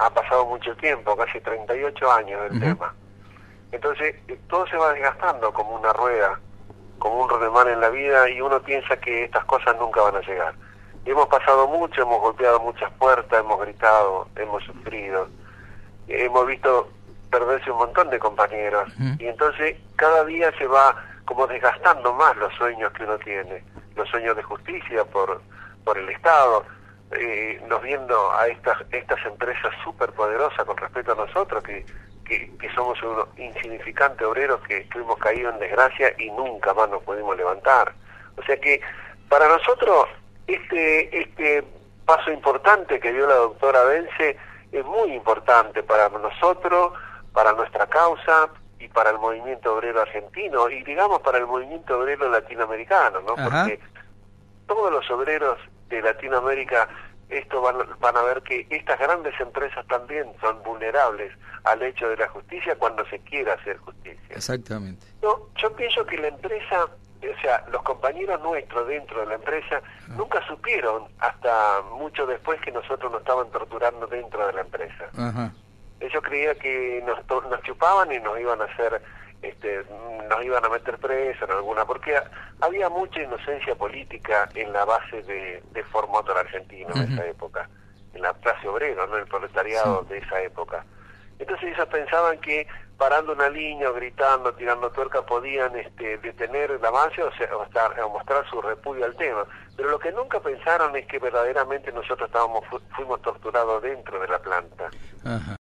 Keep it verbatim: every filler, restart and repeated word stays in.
ha pasado mucho tiempo, casi treinta y ocho años del uh-huh. tema. Entonces, todo se va desgastando como una rueda, como un rodemar en la vida, y uno piensa que estas cosas nunca van a llegar. Y hemos pasado mucho, hemos golpeado muchas puertas, hemos gritado, hemos sufrido, hemos visto perderse un montón de compañeros, uh-huh. y entonces cada día se va como desgastando más los sueños que uno tiene, los sueños de justicia por, por el Estado, eh, nos viendo a estas estas empresas súper poderosas con respecto a nosotros, que, que, que somos unos insignificantes obreros que, que hemos caído en desgracia y nunca más nos pudimos levantar. O sea que para nosotros este este paso importante que dio la doctora Bence es muy importante para nosotros, para nuestra causa y para el movimiento obrero argentino y digamos para el movimiento obrero latinoamericano, ¿no? Ajá. Porque todos los obreros de Latinoamérica esto van, van a ver que estas grandes empresas también son vulnerables al hecho de la justicia cuando se quiera hacer justicia. Exactamente. No, yo pienso que la empresa, o sea, los compañeros nuestros dentro de la empresa ah. nunca supieron hasta mucho después que nosotros nos estaban torturando dentro de la empresa. Ajá. Ellos creían que nos, nos chupaban y nos iban a hacer, este, nos iban a meter presos en alguna, porque había mucha inocencia política en la base de, de Formotor argentino uh-huh. en esa época, en la clase obrera, ¿no? El proletariado sí. de esa época. Entonces ellos pensaban que parando una línea o gritando, tirando tuerca, podían este, detener el avance o, sea, o, estar, o mostrar su repudio al tema. Pero lo que nunca pensaron es que verdaderamente nosotros estábamos fu fuimos torturados dentro de la planta. Ajá.